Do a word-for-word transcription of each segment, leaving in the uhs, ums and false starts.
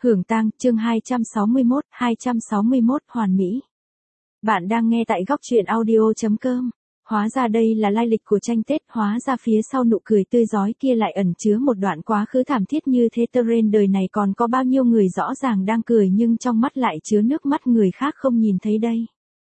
Hưởng tang, chương hai trăm sáu mươi mốt, hai trăm sáu mươi mốt hoàn mỹ. Bạn đang nghe tại góc truyện audio chấm com. Hóa ra đây là lai lịch của tranh Tết, hóa ra phía sau nụ cười tươi rói kia lại ẩn chứa một đoạn quá khứ thảm thiết như thế. Trên đời này còn có bao nhiêu người rõ ràng đang cười nhưng trong mắt lại chứa nước mắt người khác không nhìn thấy đây.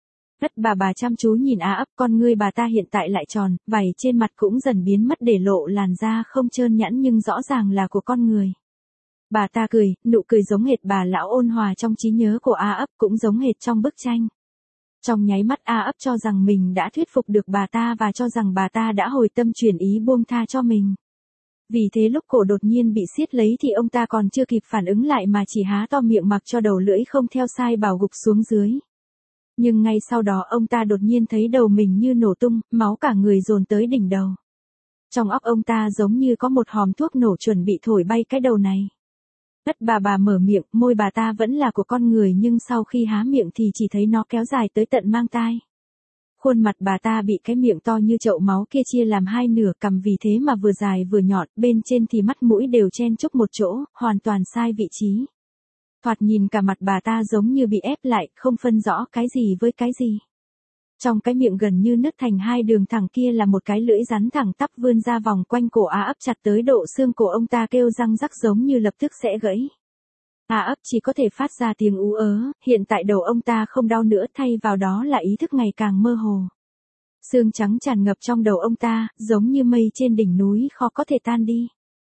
Ất bà bà chăm chú nhìn Á Ấp, con ngươi bà ta hiện tại lại tròn, vảy trên mặt cũng dần biến mất để lộ làn da không trơn nhẵn nhưng rõ ràng là của con người. Bà ta cười, nụ cười giống hệt bà lão ôn hòa trong trí nhớ của A Ấp, cũng giống hệt trong bức tranh. Trong nháy mắt A Ấp cho rằng mình đã thuyết phục được bà ta và cho rằng bà ta đã hồi tâm chuyển ý buông tha cho mình. Vì thế lúc cổ đột nhiên bị siết lấy thì ông ta còn chưa kịp phản ứng lại mà chỉ há to miệng mặc cho đầu lưỡi không theo sai bảo gục xuống dưới. Nhưng ngay sau đó ông ta đột nhiên thấy đầu mình như nổ tung, máu cả người dồn tới đỉnh đầu. Trong óc ông ta giống như có một hòm thuốc nổ chuẩn bị thổi bay cái đầu này. Ất bà bà mở miệng, môi bà ta vẫn là của con người nhưng sau khi há miệng thì chỉ thấy nó kéo dài tới tận mang tai. Khuôn mặt bà ta bị cái miệng to như chậu máu kia chia làm hai nửa, cằm vì thế mà vừa dài vừa nhọn, bên trên thì mắt mũi đều chen chúc một chỗ, hoàn toàn sai vị trí. Thoạt nhìn cả mặt bà ta giống như bị ép lại, không phân rõ cái gì với cái gì. Trong cái miệng gần như nứt thành hai đường thẳng kia là một cái lưỡi rắn thẳng tắp vươn ra vòng quanh cổ A Ấp chặt tới độ xương cổ ông ta kêu răng rắc giống như lập tức sẽ gãy. A Ấp chỉ có thể phát ra tiếng ú ớ, hiện tại đầu ông ta không đau nữa, thay vào đó là ý thức ngày càng mơ hồ. Sương trắng tràn ngập trong đầu ông ta, giống như mây trên đỉnh núi khó có thể tan đi.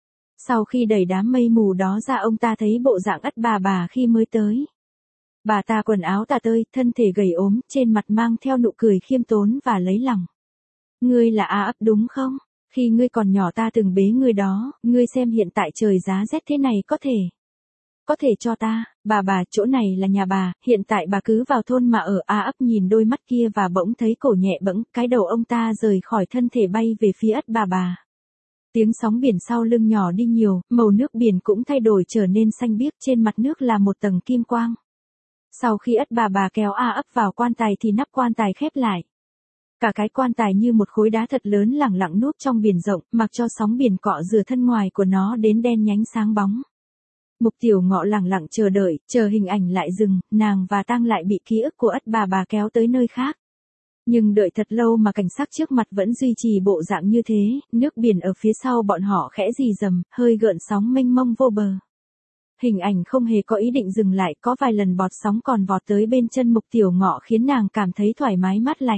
Sau khi đẩy đám mây mù đó ra ông ta thấy bộ dạng Ất bà bà khi mới tới. Bà ta quần áo tả tơi, thân thể gầy ốm, trên mặt mang theo nụ cười khiêm tốn và lấy lòng. Ngươi là A Ấp đúng không? Khi ngươi còn nhỏ ta từng bế ngươi đó, ngươi xem hiện tại trời giá rét thế này có thể. Có thể cho ta, bà bà, chỗ này là nhà bà, hiện tại bà cứ vào thôn mà ở. A Ấp nhìn đôi mắt kia và bỗng thấy cổ nhẹ bẫng, cái đầu ông ta rời khỏi thân thể bay về phía Ất bà bà. Tiếng sóng biển sau lưng nhỏ đi nhiều, màu nước biển cũng thay đổi trở nên xanh biếc, trên mặt nước là một tầng kim quang. Sau khi Ất bà bà kéo A Ấp vào quan tài thì nắp quan tài khép lại. Cả cái quan tài như một khối đá thật lớn lẳng lặng núp trong biển rộng, mặc cho sóng biển cọ rửa thân ngoài của nó đến đen nhánh sáng bóng. Mục Tiểu Ngọ lẳng lặng chờ đợi, chờ hình ảnh lại dừng, nàng và Tang lại bị ký ức của Ất bà bà kéo tới nơi khác. Nhưng đợi thật lâu mà cảnh sắc trước mặt vẫn duy trì bộ dạng như thế, nước biển ở phía sau bọn họ khẽ rì rầm, hơi gợn sóng mênh mông vô bờ. Hình ảnh không hề có ý định dừng lại, có vài lần bọt sóng còn vọt tới bên chân Mục Tiểu Ngọ khiến nàng cảm thấy thoải mái mát lạnh.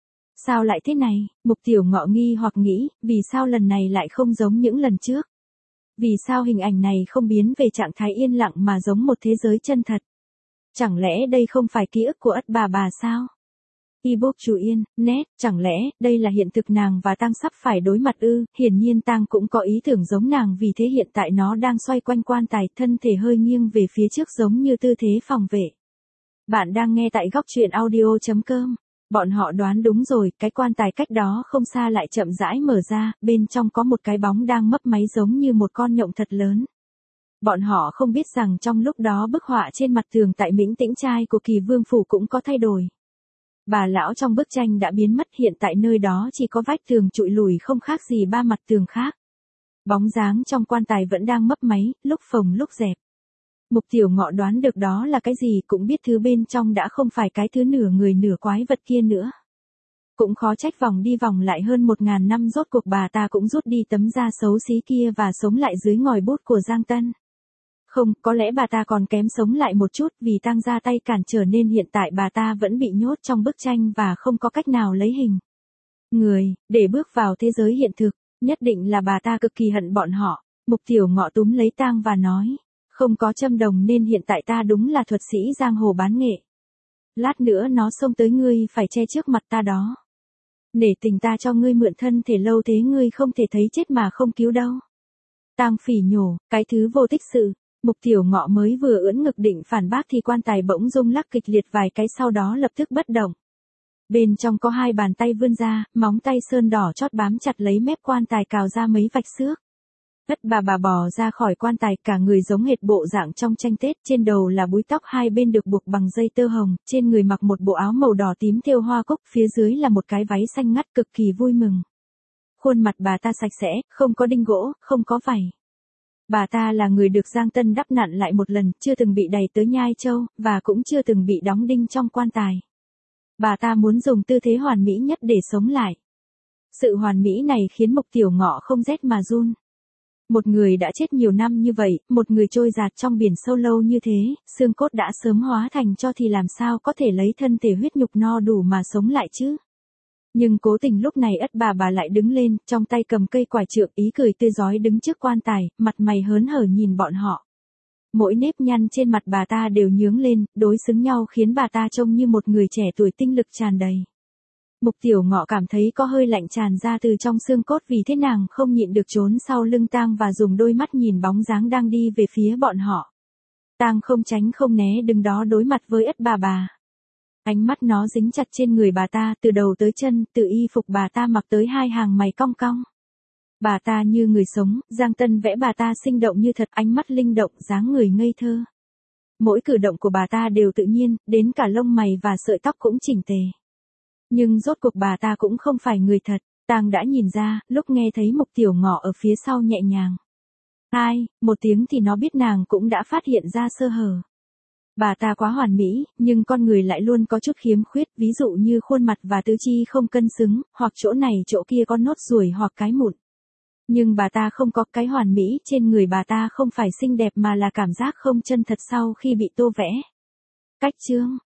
Sao lại thế này? Mục Tiểu Ngọ nghi hoặc nghĩ, vì sao lần này lại không giống những lần trước? Vì sao hình ảnh này không biến về trạng thái yên lặng mà giống một thế giới chân thật? Chẳng lẽ đây không phải ký ức của Ất bà bà sao? Ebook Chú Yên, net, chẳng lẽ đây là hiện thực nàng và Tang sắp phải đối mặt ư? Hiển nhiên Tang cũng có ý tưởng giống nàng, vì thế hiện tại nó đang xoay quanh quan tài, thân thể hơi nghiêng về phía trước giống như tư thế phòng vệ. Bạn đang nghe tại góc truyện audio chấm com. Bọn họ đoán đúng rồi, cái quan tài cách đó không xa lại chậm rãi mở ra, bên trong có một cái bóng đang mấp máy giống như một con nhộng thật lớn. Bọn họ không biết rằng trong lúc đó bức họa trên mặt tường tại Mĩnh Tĩnh Trai của Kỳ Vương Phủ cũng có thay đổi. Bà lão trong bức tranh đã biến mất, hiện tại nơi đó chỉ có vách tường trụi lùi không khác gì ba mặt tường khác. Bóng dáng trong quan tài vẫn đang mấp máy, lúc phồng lúc dẹp. Mục Tiểu Ngọ đoán được đó là cái gì, cũng biết thứ bên trong đã không phải cái thứ nửa người nửa quái vật kia nữa. Cũng khó trách vòng đi vòng lại hơn một ngàn năm rốt cuộc bà ta cũng rút đi tấm da xấu xí kia và sống lại dưới ngòi bút của Giang Tân. Không, có lẽ bà ta còn kém sống lại một chút, vì Tang ra tay cản trở nên hiện tại bà ta vẫn bị nhốt trong bức tranh và không có cách nào lấy hình người, để bước vào thế giới hiện thực. Nhất định là bà ta cực kỳ hận bọn họ. Mục Tiểu Ngọ túm lấy Tang và nói, không có châm đồng nên hiện tại ta đúng là thuật sĩ giang hồ bán nghệ. Lát nữa nó xông tới ngươi phải che trước mặt ta đó. Nể tình ta cho ngươi mượn thân thể lâu thế ngươi không thể thấy chết mà không cứu đâu. Tang phỉ nhổ, cái thứ vô tích sự. Mục Tiểu Ngọ mới vừa ưỡn ngực định phản bác thì quan tài bỗng rung lắc kịch liệt vài cái, sau đó lập tức bất động. Bên trong có hai bàn tay vươn ra, móng tay sơn đỏ chót bám chặt lấy mép quan tài cào ra mấy vạch xước. Ất bà bà bò ra khỏi quan tài, cả người giống hệt bộ dạng trong tranh Tết, trên đầu là búi tóc hai bên được buộc bằng dây tơ hồng, trên người mặc một bộ áo màu đỏ tím thêu hoa cúc, phía dưới là một cái váy xanh ngắt, cực kỳ vui mừng. Khuôn mặt bà ta sạch sẽ, không có đinh gỗ, không có vảy. Bà ta là người được Giang Tân đắp nặn lại một lần, chưa từng bị đày tới nhai châu, và cũng chưa từng bị đóng đinh trong quan tài. Bà ta muốn dùng tư thế hoàn mỹ nhất để sống lại. Sự hoàn mỹ này khiến Mục Tiểu Ngọ không rét mà run. Một người đã chết nhiều năm như vậy, một người trôi dạt trong biển sâu lâu như thế, xương cốt đã sớm hóa thành tro thì làm sao có thể lấy thân thể huyết nhục no đủ mà sống lại chứ? Nhưng cố tình lúc này Ất bà bà lại đứng lên, trong tay cầm cây quải trượng, ý cười tươi rói đứng trước quan tài, mặt mày hớn hở nhìn bọn họ. Mỗi nếp nhăn trên mặt bà ta đều nhướng lên, đối xứng nhau khiến bà ta trông như một người trẻ tuổi tinh lực tràn đầy. Mục Tiểu Ngọ cảm thấy có hơi lạnh tràn ra từ trong xương cốt, vì thế nàng không nhịn được trốn sau lưng Tang và dùng đôi mắt nhìn bóng dáng đang đi về phía bọn họ. Tang không tránh không né đứng đó đối mặt với Ất bà bà. Ánh mắt nó dính chặt trên người bà ta từ đầu tới chân, từ y phục bà ta mặc tới hai hàng mày cong cong. Bà ta như người sống, Giang Tân vẽ bà ta sinh động như thật, ánh mắt linh động, dáng người ngây thơ. Mỗi cử động của bà ta đều tự nhiên, đến cả lông mày và sợi tóc cũng chỉnh tề. Nhưng rốt cuộc bà ta cũng không phải người thật, Tang đã nhìn ra, lúc nghe thấy Mục Tiểu Ngọ ở phía sau nhẹ nhàng. Ai, một tiếng thì nó biết nàng cũng đã phát hiện ra sơ hở. Bà ta quá hoàn mỹ, nhưng con người lại luôn có chút khiếm khuyết, ví dụ như khuôn mặt và tứ chi không cân xứng, hoặc chỗ này chỗ kia có nốt ruồi hoặc cái mụn. Nhưng bà ta không có, cái hoàn mỹ trên người bà ta không phải xinh đẹp mà là cảm giác không chân thật sau khi bị tô vẽ. Cách chương